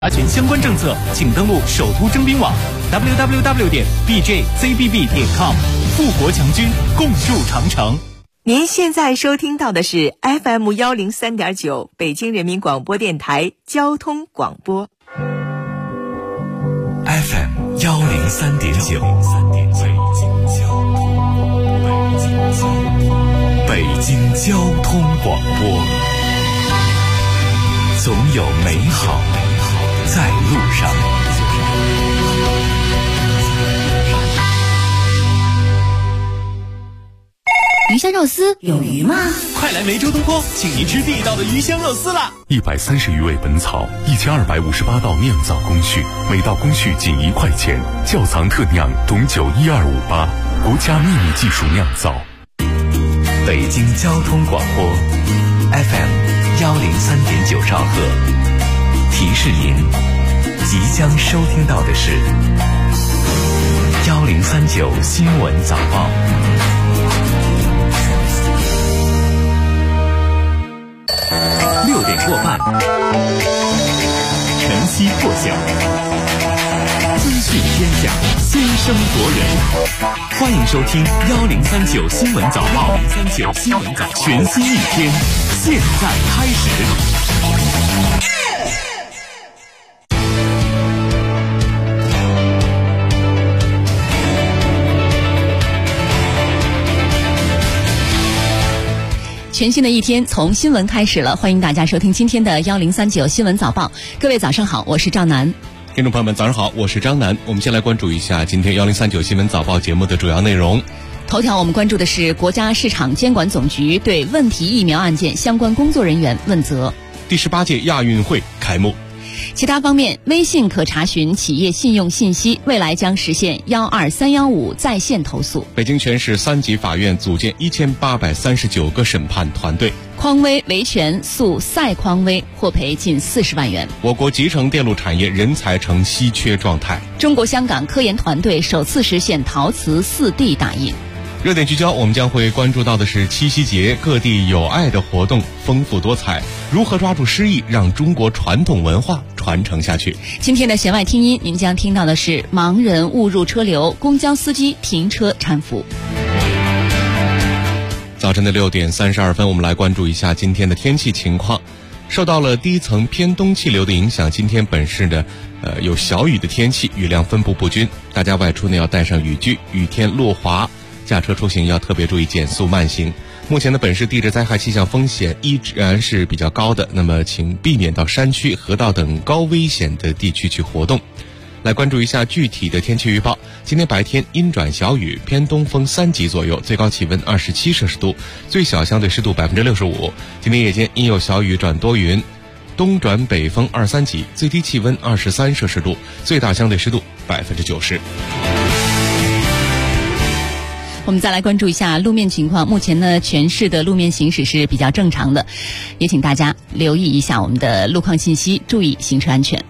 查询相关政策，请登录首都征兵网 www.bjzbb.com。富国强军，共筑长城。 您现在收听到的是 FM 103.9北京人民广播电台交通广播。 FM 103.9，北京交通广播，总有美好在路上。 鱼香肉丝有鱼吗？ 快来梅州东坡，请您吃地道的鱼香肉丝啦 ！130余味本草，1258道酿造工序，每道工序仅1块钱。窖藏特酿董酒12588，国家秘密技术酿造。 北京交通广播 FM 103.9兆赫，提示您即将收听到的是1039新闻早报。6点过半，晨曦破晓，资讯天下，先声夺人。欢迎收听1039新闻早报，1039新闻早报，全新一天，现在开始。 全新的一天从新闻开始了，欢迎大家收听今天的1039新闻早报。各位早上好，我是赵楠。 听众朋友们早上好，我是张楠。我们先来关注一下今天1039新闻早报节目的主要内容。 头条我们关注的是国家市场监管总局对问题疫苗案件相关工作人员问责。 第18届亚运会开幕。 其他方面，微信可查询企业信用信息，未来将实现12315在线投诉。 北京全市3级法院组建1839个审判团队。 匡威维权诉赛匡威，获赔近40万元。 我国集成电路产业人才呈稀缺状态。 中国香港科研团队首次实现陶瓷4D 打印。 热点聚焦，我们将会关注到的是七夕节，各地有爱的活动丰富多彩，如何抓住诗意，让中国传统文化传承下去。 今天的弦外听音，您将听到的是盲人误入车流，公交司机停车搀扶。 早晨的6点32分，我们来关注一下今天的天气情况。受到了低层偏东气流的影响，今天本市的有小雨的天气，雨量分布不均，大家外出呢要带上雨具，雨天路滑，驾车出行要特别注意减速慢行。目前的本市地质灾害气象风险依然是比较高的，那么请避免到山区、河道等高危险的地区去活动。来关注一下具体的天气预报。今天白天阴转小雨，偏东风3级左右，最高气温27摄氏度，最小相对湿度65%。今天夜间阴有小雨转多云，东转北风2、3级，最低气温23摄氏度，最大相对湿度90%。 我们再来关注一下路面情况。目前呢，全市的路面行驶是比较正常的，也请大家留意一下我们的路况信息，注意行车安全。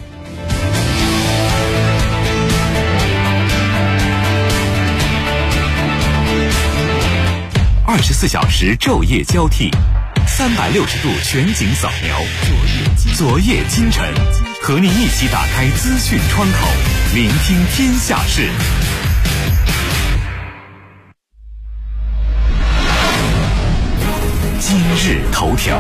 24小时昼夜交替，360度全景扫描，昨夜今晨，和您一起打开资讯窗口，聆听天下事。今日头条。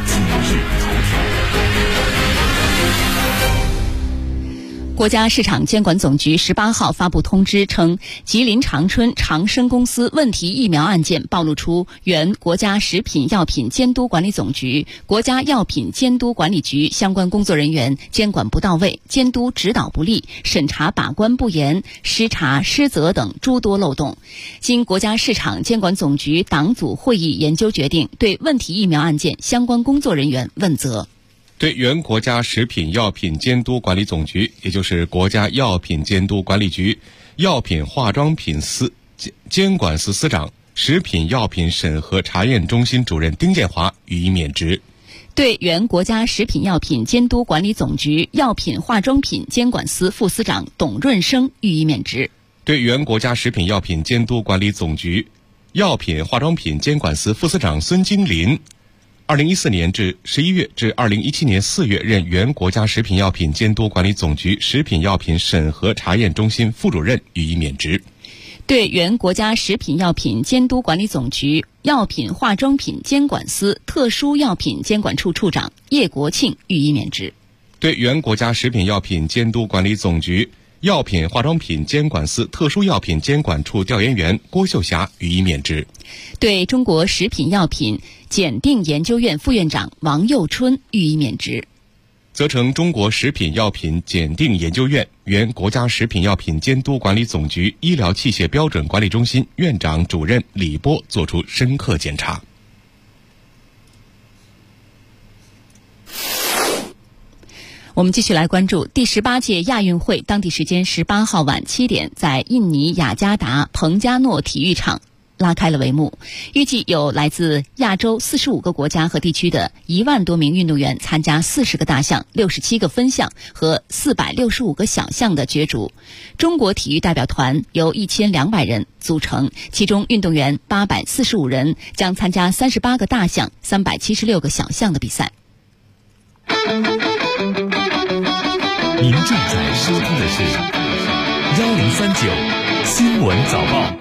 国家市场监管总局18号发布通知称，吉林长春长生公司问题疫苗案件暴露出原国家食品药品监督管理总局、国家药品监督管理局相关工作人员监管不到位、监督指导不力、审查把关不严、失察失责等诸多漏洞。经国家市场监管总局党组会议研究决定，对问题疫苗案件相关工作人员问责。 对原国家食品药品监督管理总局，也就是国家药品监督管理局药品化妆品司监管司司长、食品药品审核查验中心主任丁建华予以免职。 对原国家食品药品监督管理总局药品化妆品监管司副司长董润生予以免职。 对原国家食品药品监督管理总局药品化妆品监管司副司长孙金林 2014年至11月至2017年4月任原国家食品药品监督管理总局食品药品审核查验中心副主任予以免职。 对原国家食品药品监督管理总局药品化妆品监管司特殊药品监管处处长叶国庆予以免职。 对原国家食品药品监督管理总局药品化妆品监管司特殊药品监管处调研员郭秀霞予以免职。 对中国食品药品检定研究院副院长王佑春予以免职。 责成中国食品药品检定研究院原国家食品药品监督管理总局医疗器械标准管理中心院长主任李波作出深刻检查。 我们继续来关注第18届亚运会，当地时间18号晚7点，在印尼雅加达彭加诺体育场拉开了帷幕。预计有来自亚洲45个国家和地区的1万多名运动员参加40个大项、67个分项和465个小项的角逐。中国体育代表团由1200人组成，其中运动员845人将参加38个大项、376个小项的比赛。 您正在收听的是1039新闻早报。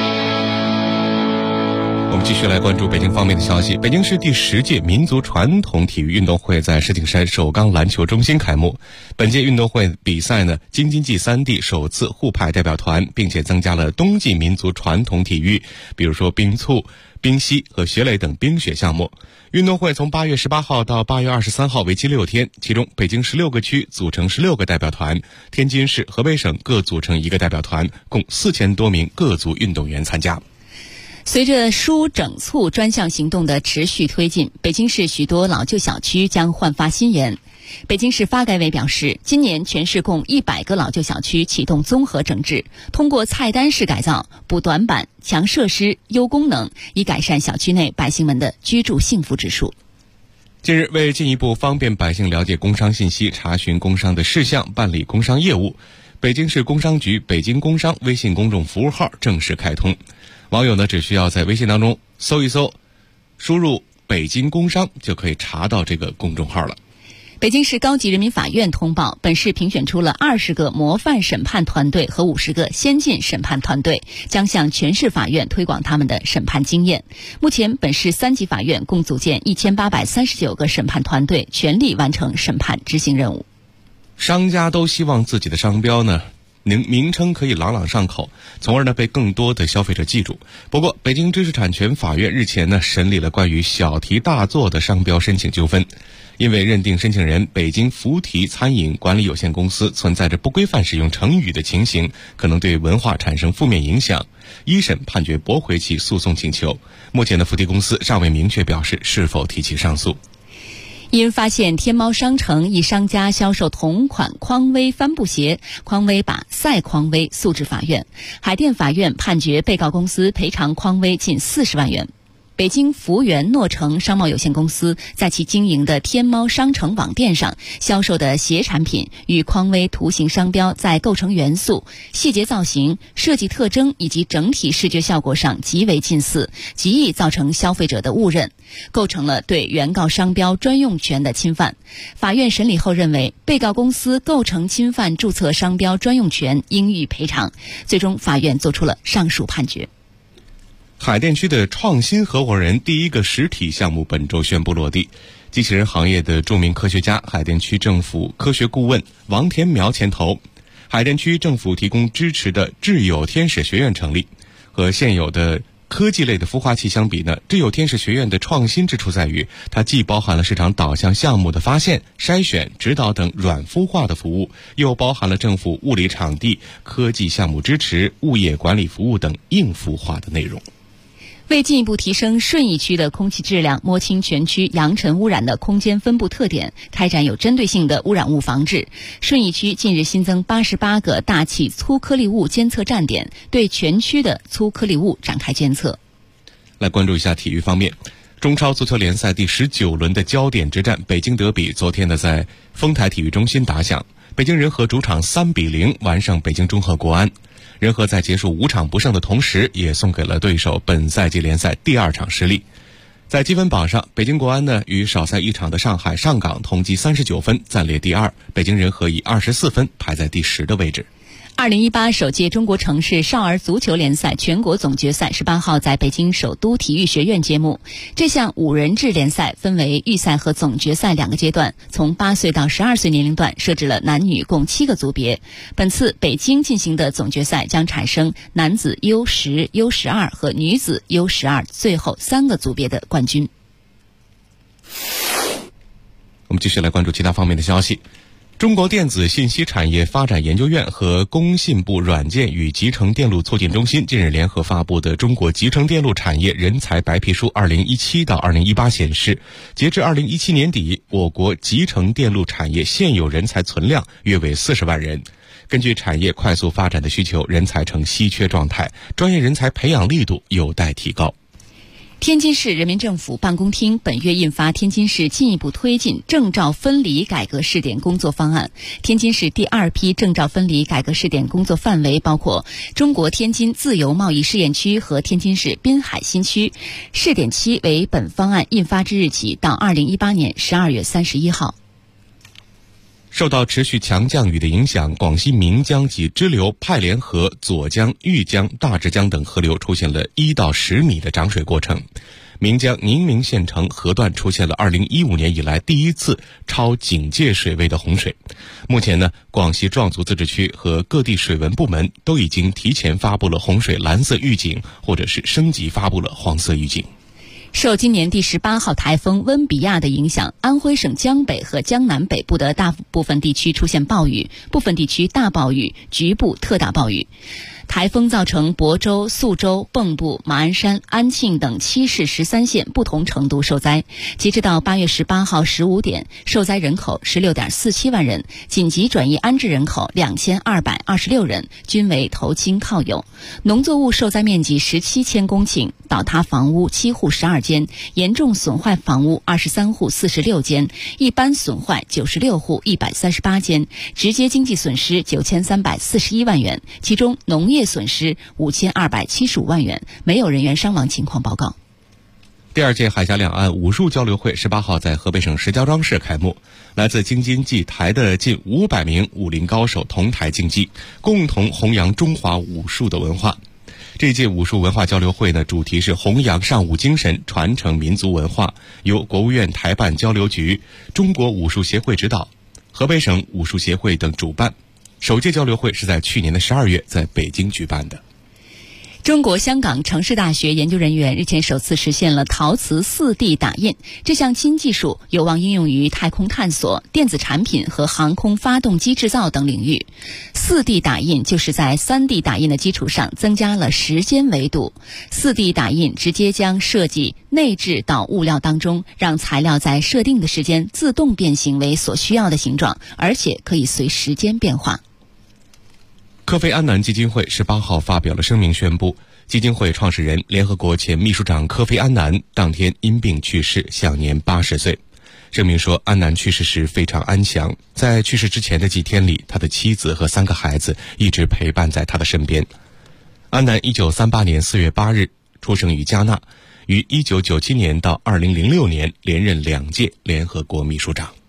我们继续来关注北京方面的消息。北京市第10届民族传统体育运动会在石景山首钢篮球中心开幕。本届运动会比赛呢，京津冀3地首次互派代表团，并且增加了冬季民族传统体育，比如说冰簇、冰嬉和雪垒等冰雪项目。运动会从8月18号到8月23号为期6天，其中北京16个区组成16个代表团，天津市、河北省各组成1个代表团，共4000多名各族运动员参加。 随着疏整促专项行动的持续推进，北京市许多老旧小区将焕发新颜。北京市发改委表示，今年全市共100个老旧小区启动综合整治，通过菜单式改造、补短板、强设施、优功能，以改善小区内百姓们的居住幸福指数。 近日，为进一步方便百姓了解工商信息、查询工商的事项、办理工商业务，北京市工商局北京工商微信公众服务号正式开通。网友呢，只需要在微信当中搜一搜，输入北京工商就可以查到这个公众号了。 北京市高级人民法院通报，本市评选出了20个模范审判团队和50个先进审判团队，将向全市法院推广他们的审判经验。目前，本市3级法院共组建1839个审判团队，全力完成审判执行任务。 商家都希望自己的商标呢，名称可以朗朗上口，从而呢被更多的消费者记住。不过，北京知识产权法院日前呢审理了关于小题大做的商标申请纠纷，因为认定申请人北京福提餐饮管理有限公司存在着不规范使用成语的情形，可能对文化产生负面影响，一审判决驳回其诉讼请求。目前的福提公司尚未明确表示是否提起上诉。 因发现天猫商城一商家销售同款匡威帆布鞋，匡威把赛匡威诉至法院，海淀法院判决被告公司赔偿匡威近40万元。北京福源诺城商贸有限公司在其经营的天猫商城网店上销售的鞋产品与匡威图形商标在构成元素、细节造型、设计特征以及整体视觉效果上极为近似，极易造成消费者的误认，构成了对原告商标专用权的侵犯。法院审理后认为，被告公司构成侵犯注册商标专用权，应予赔偿。最终，法院作出了上述判决。 海淀区的创新合伙人第一个实体项目本周宣布落地，机器人行业的著名科学家、海淀区政府科学顾问王天苗牵头，海淀区政府提供支持的智友天使学院成立。和现有的科技类的孵化器相比呢，智友天使学院的创新之处在于，它既包含了市场导向项目的发现、筛选、指导等软孵化的服务，又包含了政府物理场地、科技项目支持、物业管理服务等硬孵化的内容。 为进一步提升顺义区的空气质量，摸清全区扬尘污染的空间分布特点，开展有针对性的污染物防治，顺义区近日新增88个大气粗颗粒物监测站点，对全区的粗颗粒物展开监测。 来关注一下体育方面，中超足球联赛第19轮的焦点之战北京德比昨天呢在丰台体育中心打响，北京人和主场3-0完胜北京中赫国安。人和在结束5场不胜的同时，也送给了对手本赛季联赛第2场失利。 在积分榜上，北京国安呢与少赛一场的上海上港同积39分，暂列第2，北京人和以24分排在第10的位置。 2018首届中国城市少儿足球联赛全国总决赛18号在北京首都体育学院揭幕。这项5人制联赛分为预赛和总决赛2个阶段，从8岁到12岁年龄段设置了男女共7个组别。本次北京进行的总决赛将产生男子 U10、U12 和女子 U12 最后3个组别的冠军。 我们继续来关注其他方面的消息。中国电子信息产业发展研究院和工信部软件与集成电路促进中心近日联合发布的《中国集成电路产业人才白皮书2017到2018》显示，截至2017年底，我国集成电路产业现有人才存量约为40万人。根据产业快速发展的需求，人才呈稀缺状态，专业人才培养力度有待提高。 天津市人民政府办公厅本月印发天津市进一步推进证照分离改革试点工作方案。天津市第2批证照分离改革试点工作范围包括中国天津自由贸易试验区和天津市滨海新区，试点期为本方案印发之日起到2018年12月31号。 受到持续强降雨的影响，广西岷江及支流派连河、左江、玉江、大直江等河流出现了1到10米的涨水过程。岷江宁明县城河段出现了2015年以来第一次超警戒水位的洪水。目前呢，广西壮族自治区和各地水文部门都已经提前发布了洪水蓝色预警，或者是升级发布了黄色预警。 受今年第18号台风温比亚的影响，安徽省江北和江南北部的大部分地区出现暴雨，部分地区大暴雨，局部特大暴雨。台风造成亳州、宿州、蚌埠、马鞍山、安庆等7市13县不同程度受灾。截止到8月18号15点，受灾人口 16.47 万人，紧急转移安置人口2226人，均为投亲靠友。农作物受灾面积17千公顷，倒塌房屋7户12间，严重损坏房屋23户46间，一般损坏96户138间，直接经济损失9341万元，其中农业损失5275万元，没有人员伤亡情况报告。 第2届海峡两岸武术交流会18号在河北省石家庄市开幕，来自京津冀台的近500名武林高手同台竞技，共同弘扬中华武术的文化。这届武术文化交流会呢，主题是弘扬尚武精神，传承民族文化，由国务院台办交流局、中国武术协会指导，河北省武术协会等主办。首届交流会是在去年的12月在北京举办的。 中国香港城市大学研究人员日前首次实现了陶瓷4D 打印，这项新技术有望应用于太空探索、电子产品和航空发动机制造等领域。4D 打印就是在3D 打印的基础上增加了时间维度。4D 打印直接将设计内置到物料当中，让材料在设定的时间自动变形为所需要的形状，而且可以随时间变化。 科菲安南基金会18号发表了声明，宣布基金会创始人、联合国前秘书长科菲安南当天因病去世，享年80岁。声明说，安南去世时非常安详，在去世之前的几天里，他的妻子和3个孩子一直陪伴在他的身边。安南1938年4月8日出生于加纳，于1997年到2006年连任2届联合国秘书长。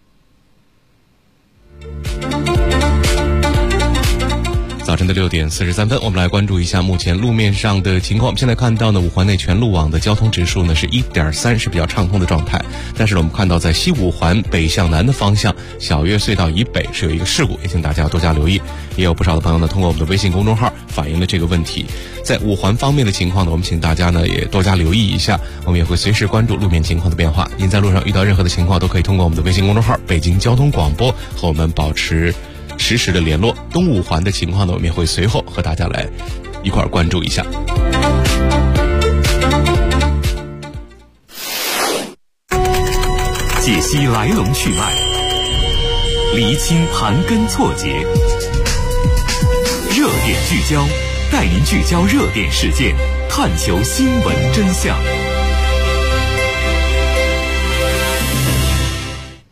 早晨的6点43分，我们来关注一下目前路面上的情况。我们现在看到呢，五环内全路网的交通指数呢是 1.3， 是比较畅通的状态。但是呢，我们看到在西五环北向南的方向，小岳隧道以北是有一个事故，也请大家多加留意。也有不少的朋友呢通过我们的微信公众号反映了这个问题。在五环方面的情况呢，我们请大家呢也多加留意一下，我们也会随时关注路面情况的变化。您在路上遇到任何的情况，都可以通过我们的微信公众号北京交通广播和我们保持实时的联络。东五环的情况呢，我们也会随后和大家来一块儿关注一下。 解析来龙去脉，厘清盘根错节，热点聚焦，带您聚焦热点事件，探求新闻真相。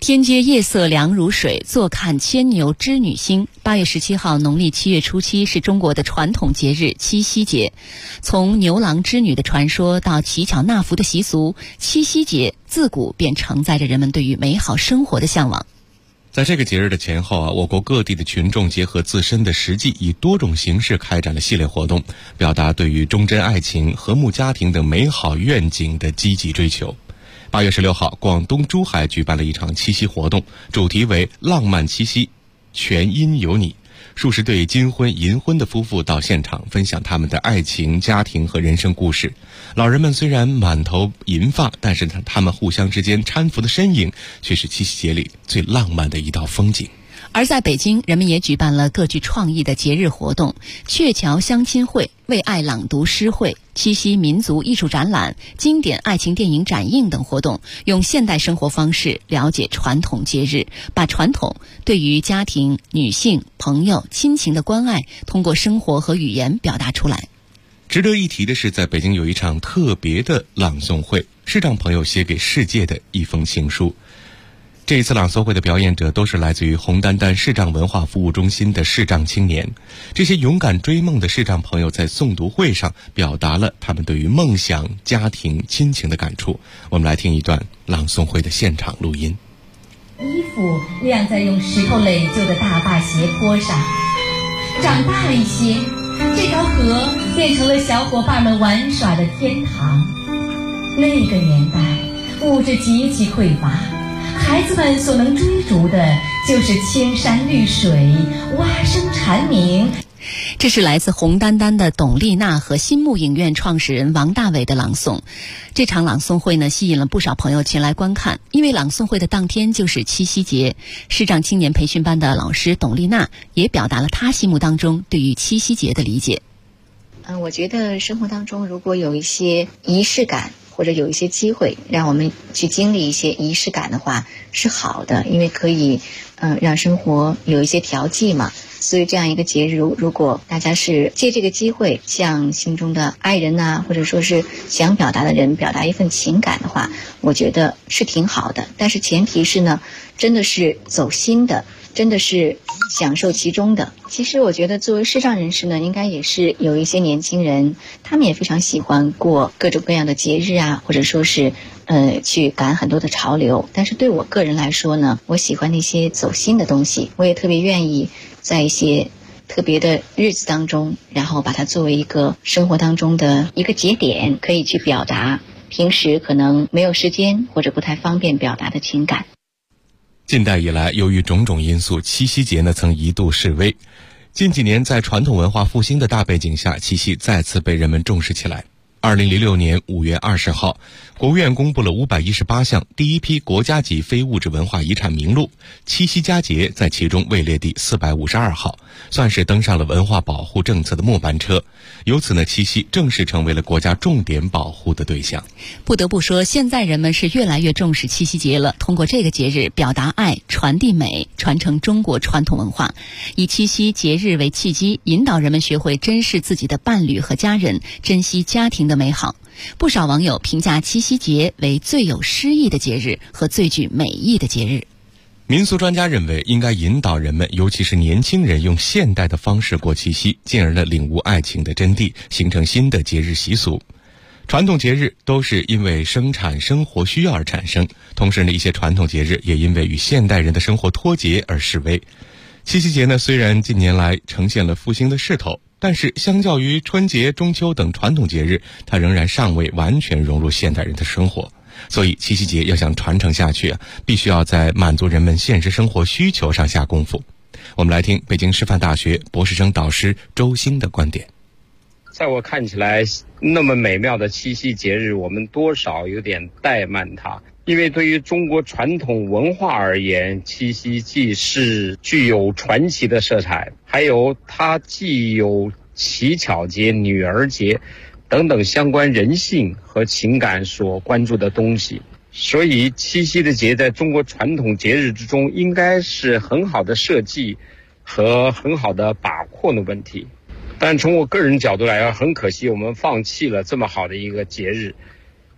天街夜色凉如水，坐看牵牛织女星。8月17号，农历7月初7是中国的传统节日七夕节。从牛郎织女的传说到乞巧纳福的习俗，七夕节自古便承载着人们对于美好生活的向往。 在这个节日的前后我国各地的群众结合自身的实际，以多种形式开展了系列活动，表达对于忠贞爱情、和睦家庭等美好愿景的积极追求。8月16号，广东珠海举办了一场七夕活动，主题为浪漫七夕，全因有你。数十对金婚银婚的夫妇到现场分享他们的爱情、家庭和人生故事。老人们虽然满头银发，但是他们互相之间搀扶的身影却是七夕节里最浪漫的一道风景。 而在北京，人们也举办了各具创意的节日活动，鹊桥相亲会、为爱朗读诗会、七夕民族艺术展览、经典爱情电影展映等活动，用现代生活方式了解传统节日，把传统对于家庭、女性、朋友、亲情的关爱通过生活和语言表达出来。 值得一提的是，在北京有一场特别的朗诵会，视障朋友写给世界的一封情书。这一次朗诵会的表演者都是来自于红丹丹视障文化服务中心的视障青年。这些勇敢追梦的视障朋友在诵读会上表达了他们对于梦想、家庭、亲情的感触。我们来听一段朗诵会的现场录音。 衣服晾在用石头垒就的大坝斜坡上，长大一些，这条河变成了小伙伴们玩耍的天堂。那个年代物质极其匮乏，孩子们所能追逐的就是青山绿水、蛙声蝉鸣。 这是来自红丹丹的董丽娜和新木影院创始人王大伟的朗诵。这场朗诵会呢，吸引了不少朋友前来观看，因为朗诵会的当天就是七夕节。视障青年培训班的老师董丽娜也表达了她心目当中对于七夕节的理解。 我觉得生活当中如果有一些仪式感，或者有一些机会让我们去经历一些仪式感的话是好的，因为可以让生活有一些调剂嘛。所以这样一个节日，如果大家是借这个机会向心中的爱人呐，或者说是想表达的人表达一份情感的话，我觉得是挺好的。但是前提是呢，真的是走心的，真的是享受其中的。其实我觉得作为视障人士呢，应该也是有一些年轻人，他们也非常喜欢过各种各样的节日啊，或者说是去赶很多的潮流。但是对我个人来说呢，我喜欢那些走心的东西，我也特别愿意在一些特别的日子当中，然后把它作为一个生活当中的一个节点，可以去表达平时可能没有时间或者不太方便表达的情感。 近代以来，由于种种因素，七夕节呢曾一度式微。近几年，在传统文化复兴的大背景下，七夕再次被人们重视起来。2006年5月20号，国务院公布了518项第一批国家级非物质文化遗产名录，七夕佳节在其中位列第452号，算是登上了文化保护政策的末班车。由此呢，七夕正式成为了国家重点保护的对象。 不得不说，现在人们是越来越重视七夕节了，通过这个节日表达爱、传递美、传承中国传统文化，以七夕节日为契机，引导人们学会珍视自己的伴侣和家人，珍惜家庭的美好。不少网友评价七夕节为最有诗意的节日和最具美意的节日。 民俗专家认为，应该引导人们，尤其是年轻人，用现代的方式过七夕，进而呢领悟爱情的真谛，形成新的节日习俗。传统节日都是因为生产生活需要而产生，同时呢，一些传统节日也因为与现代人的生活脱节而式微。七夕节呢，虽然近年来呈现了复兴的势头，但是相较于春节、中秋等传统节日，它仍然尚未完全融入现代人的生活。所以七夕节要想传承下去必须要在满足人们现实生活需求上下功夫。我们来听北京师范大学博士生导师周兴的观点。 在我看起来，那么美妙的七夕节日，我们多少有点怠慢它。因为对于中国传统文化而言，七夕既是具有传奇的色彩，还有它既有乞巧节、女儿节等等相关人性和情感所关注的东西。所以七夕的节在中国传统节日之中应该是很好的设计和很好的把控的问题。但从我个人角度来说，很可惜我们放弃了这么好的一个节日。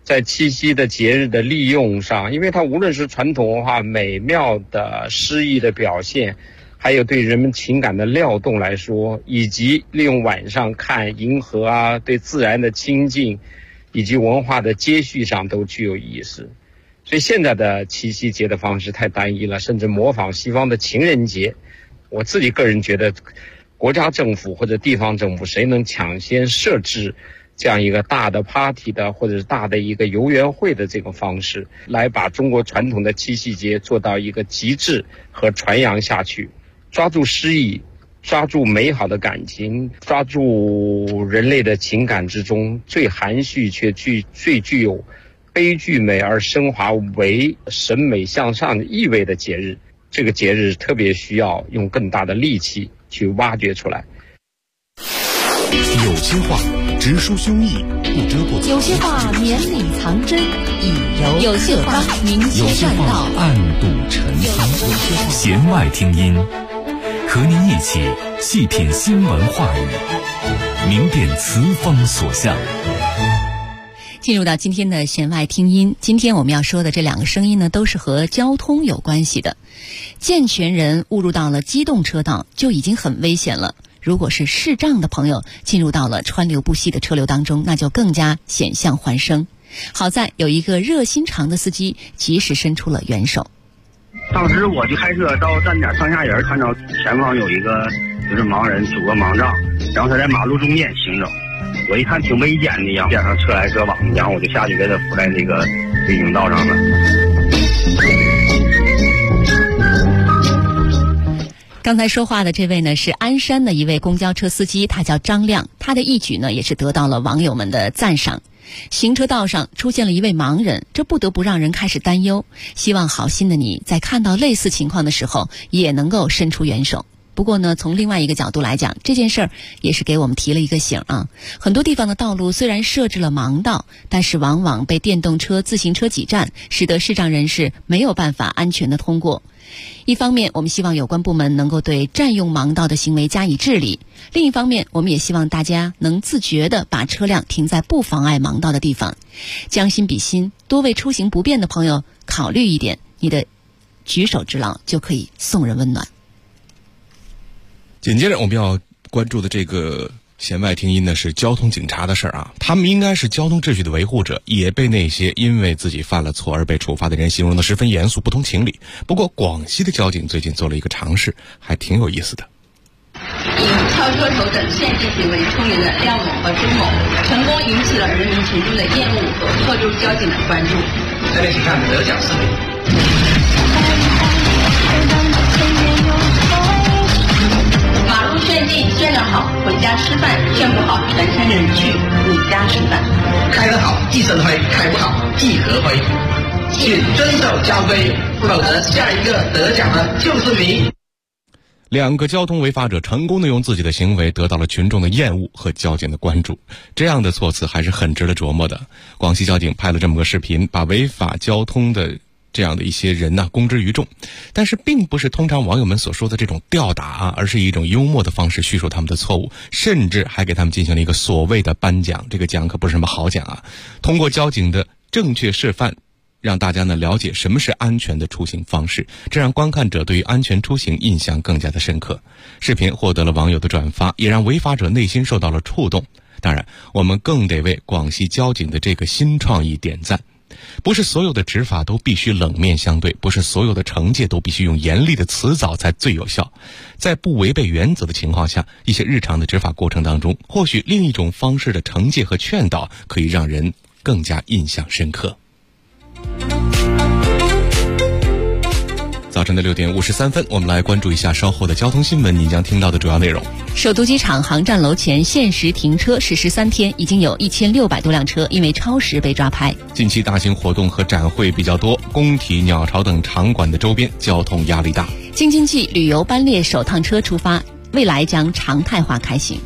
在七夕的节日的利用上，因为它无论是传统文化美妙的诗意的表现，还有对人们情感的撩动来说，以及利用晚上看银河啊，对自然的亲近，以及文化的接续上都具有意思。所以现在的七夕节的方式太单一了，甚至模仿西方的情人节。我自己个人觉得，国家政府或者地方政府谁能抢先设置这样一个大的 party 的，或者是大的一个游园会的这个方式，来把中国传统的七夕节做到一个极致和传扬下去，抓住诗意，抓住美好的感情，抓住人类的情感之中最含蓄却最具有悲剧美而升华为审美向上的意味的节日。这个节日特别需要用更大的力气去挖掘出来。 有些话直抒胸臆，不遮不藏； 有些话绵里藏针，以柔有些话明有些显话暗度陈仓。 弦外听音，和您一起细品新闻话语，明辨词风所向。 进入到今天的弦外听音，今天我们要说的这两个声音呢，都是和交通有关系的。健全人误入到了机动车道就已经很危险了，如果是视障的朋友进入到了川流不息的车流当中，那就更加险象环生。好在有一个热心肠的司机及时伸出了援手。 当时我就开车到站点上下人，看到前方有一个就是盲人拄个盲杖，然后他在马路中间行走。我一看挺危险的呀，边上车来车往，然后我就下去给他扶在那个人行道上了。 刚才说话的这位呢是鞍山的一位公交车司机，他叫张亮，他的义举呢也是得到了网友们的赞赏。行车道上出现了一位盲人，这不得不让人开始担忧，希望好心的你在看到类似情况的时候也能够伸出援手。不过呢，从另外一个角度来讲，这件事儿也是给我们提了一个醒啊。很多地方的道路虽然设置了盲道，但是往往被电动车、自行车挤占，使得视障人士没有办法安全的通过。一方面，我们希望有关部门能够对占用盲道的行为加以治理；另一方面，我们也希望大家能自觉地把车辆停在不妨碍盲道的地方。将心比心，多为出行不便的朋友考虑一点，你的举手之劳就可以送人温暖。 紧接着我们要关注的这个弦外听音呢，是交通警察的事儿啊。他们应该是交通秩序的维护者，也被那些因为自己犯了错而被处罚的人形容的十分严肃不通情理。不过广西的交警最近做了一个尝试，还挺有意思的。 以超车头等限制行为出名的廖某和朱某，成功引起了人民群众的厌恶和贺州交警的关注。 下面请看得奖视频。 马路炫技炫得好，回家吃饭；炫不好，全村人去你家吃饭。 开得好一身灰，开不好一盒灰。请遵守交规，否则下一个得奖的就是你。 两个交通违法者成功的用自己的行为得到了群众的厌恶和交警的关注，这样的措辞还是很值得琢磨的。广西交警拍了这么个视频，把违法交通的这样的一些人呢公之于众，但是并不是通常网友们所说的这种吊打啊，而是以一种幽默的方式叙述他们的错误，甚至还给他们进行了一个所谓的颁奖。这个奖可不是什么好奖啊，通过交警的正确示范，让大家呢了解什么是安全的出行方式，这让观看者对于安全出行印象更加的深刻。视频获得了网友的转发，也让违法者内心受到了触动。当然，我们更得为广西交警的这个新创意点赞。不是所有的执法都必须冷面相对，不是所有的惩戒都必须用严厉的辞藻才最有效。在不违背原则的情况下，一些日常的执法过程当中，或许另一种方式的惩戒和劝导可以让人更加印象深刻。早晨的6点53分，我们来关注一下稍后的交通新闻，你将听到的主要内容。 首都机场航站楼前限时停车实施3天，已经有1600多辆车因为超时被抓拍。 近期大型活动和展会比较多，工体、鸟巢等场馆的周边交通压力大。 京津冀旅游班列首趟车出发，未来将常态化开行。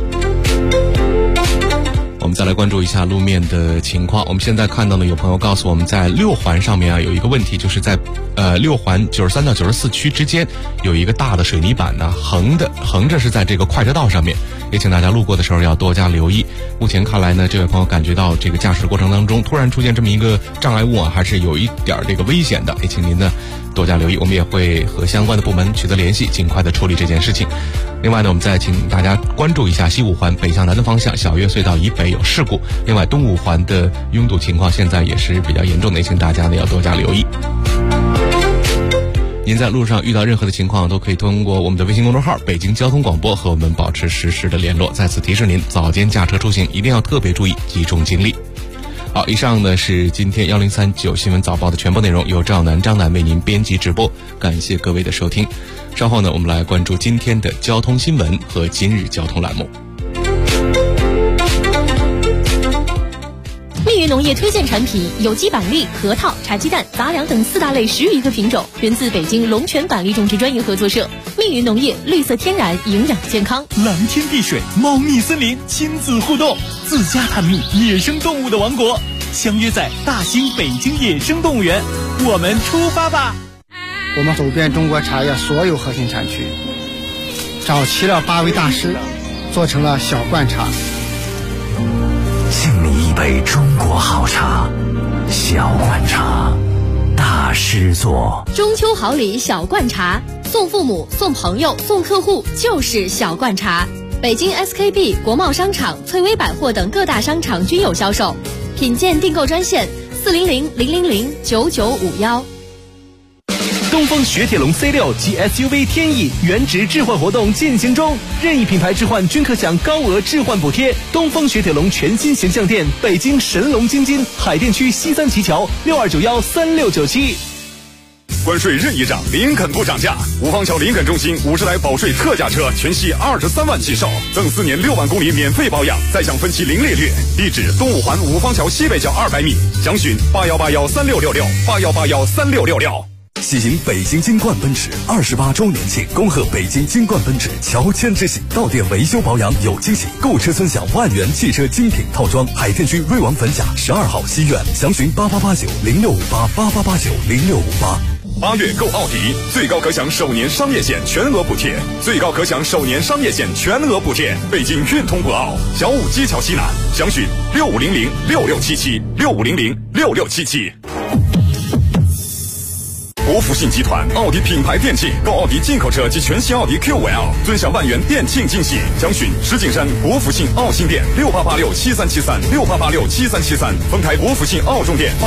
我们再来关注一下路面的情况。我们现在看到呢，有朋友告诉我们，在6环上面啊有一个问题，就是在6环93到94区之间有一个大的水泥板呢横着是在这个快车道上面， 也请大家路过的时候要多加留意。目前看来呢，这位朋友感觉到这个驾驶过程当中突然出现这么一个障碍物啊，还是有一点这个危险的，也请您呢多加留意，我们也会和相关的部门取得联系，尽快的处理这件事情。另外呢，我们再请大家关注一下西五环北向南的方向小月隧道以北有事故，另外东五环的拥堵情况现在也是比较严重的，也请大家呢要多加留意。您在路上遇到任何的情况，都可以通过我们的微信公众号北京交通广播和我们保持实时的联络。再次提示您，早间驾车出行一定要特别注意，集中精力。好，以上呢是今天1039新闻早报的全部内容，由张楠为您编辑直播，感谢各位的收听。稍后呢，我们来关注今天的交通新闻和今日交通栏目。 密云农业推荐产品有机板栗、核桃、茶鸡蛋、杂粮等4大类10余个品种，源自北京龙泉板栗种植专业合作社。密云农业，绿色天然，营养健康。 蓝天碧水，茂密森林，亲子互动，自家探秘野生动物的王国，相约在大兴北京野生动物园，我们出发吧！ 我们走遍中国茶叶所有核心产区，找齐了8位大师，做成了小罐茶。 敬你一杯中国好茶，小罐茶，大师做。 中秋好礼小罐茶，送父母、送朋友、送客户就是小罐茶。北京 SKB、国贸商场、翠微百货等各大商场均有销售。品鉴订购专线400-000-9951。 东风雪铁龙 C6 及 SUV 天翼原值置换活动进行中，任意品牌置换均可享高额置换补贴。东风雪铁龙全新形象店，北京神龙京津海淀区西三旗桥62913697。 关税任意涨，林肯不涨价。五方桥林肯中心50台保税特价车全系23万起售，赠4年6万公里免费保养，再享分期零利率。地址东五环五方桥西北角200米，详询81813666，81813666。 喜迎北京金冠奔驰28周年庆，恭贺北京金冠奔驰乔迁之喜，到店维修保养有惊喜，购车尊享万元汽车精品套装。海淀区瑞王粉甲12号西苑，详询8889065888890658。 8月购奥迪，最高可享首年商业险全额补贴，最高可享首年商业险全额补贴。北京运通博奥小武基桥西南，详询65006677，65006677。国福信集团奥迪品牌店庆，购奥迪进口车及全新奥迪 Q5L， 尊享万元店庆惊喜。详询石景山国福信奥新店68867373，68867373，丰台国福信奥中店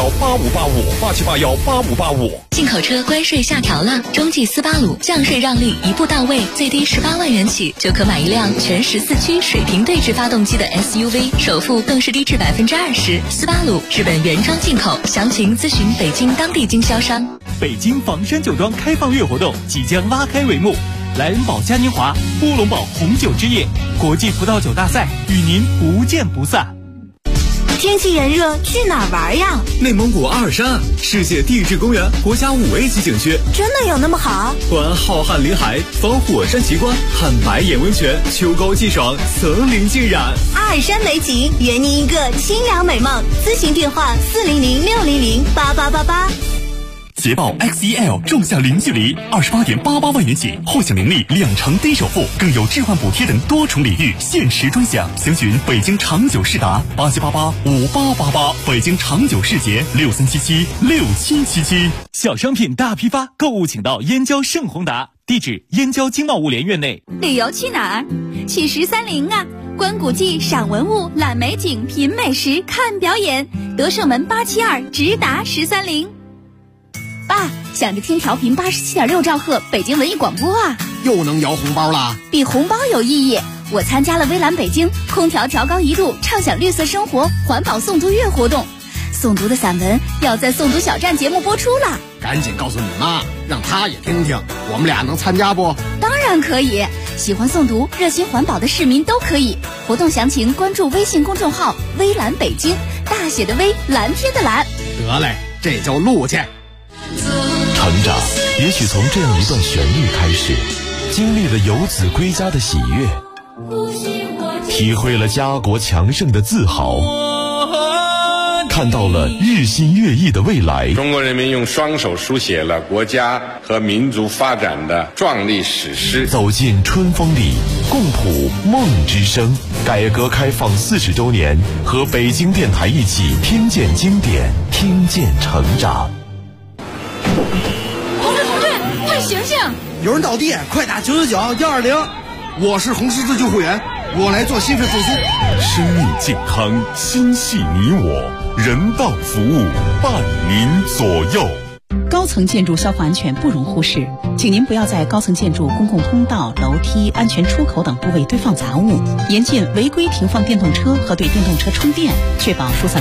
87818585，87818585。 进口车关税下调了，中际斯巴鲁降税让利一步到位，最低18万元起就可买一辆全14驱水平对置发动机的 SUV， 首付更是低至20%。斯巴鲁日本原装进口，详情咨询北京当地经销商。 北京房山酒庄开放月活动即将拉开帷幕，莱恩堡嘉年华、乌龙堡红酒之夜、国际葡萄酒大赛与您不见不散。 天气炎热，去哪儿玩呀？ 内蒙古阿尔山世界地质公园国家5A 级景区， 真的有那么好？ 观浩瀚林海，访火山奇观，看白眼温泉，秋高气爽，森林浸染。 阿尔山美景，圆你一个清凉美梦。咨询电话40060008888。 捷豹 XEL 重享零距离，28.88万元起，获享零利2成低首付，更有置换补贴等多重礼遇，限时专享。详询北京长久世达87885888，北京长久世捷63776777。 小商品大批发，购物请到燕郊盛宏达，地址燕郊经贸物联院内。 旅游去哪儿？去1301啊！观古迹、赏文物、览美景、品美食、看表演，德胜门872直达1301。爸，想着听调频87.6兆赫北京文艺广播啊， 又能摇红包啦！ 比红包有意义。我参加了微蓝北京空调调高1度，畅享绿色生活环保诵读月活动，诵读的散文要在诵读小站节目播出了。 赶紧告诉你妈，让她也听听，我们俩能参加不？ 当然可以，喜欢诵读、热心环保的市民都可以。活动详情关注微信公众号微蓝北京，大写的微，蓝天的蓝。 得嘞，这就录去。 成长也许从这样一段旋律开始，经历了游子归家的喜悦，体会了家国强盛的自豪， 看到了日新月异的未来。 中国人民用双手书写了国家和民族发展的壮丽史诗。 走进春风里，共谱梦之声。改革开放40周年，和北京电台一起听见经典，听见成长。 同志，快醒醒！ 有人倒地，快打999-120。我是红十字救护员，我来做心肺复苏。 生命健康，心系你我，人道服务伴您左右。 高层建筑消防安全不容忽视，请您不要在高层建筑公共通道、楼梯、安全出口等部位堆放杂物，严禁违规停放电动车和对电动车充电，确保疏散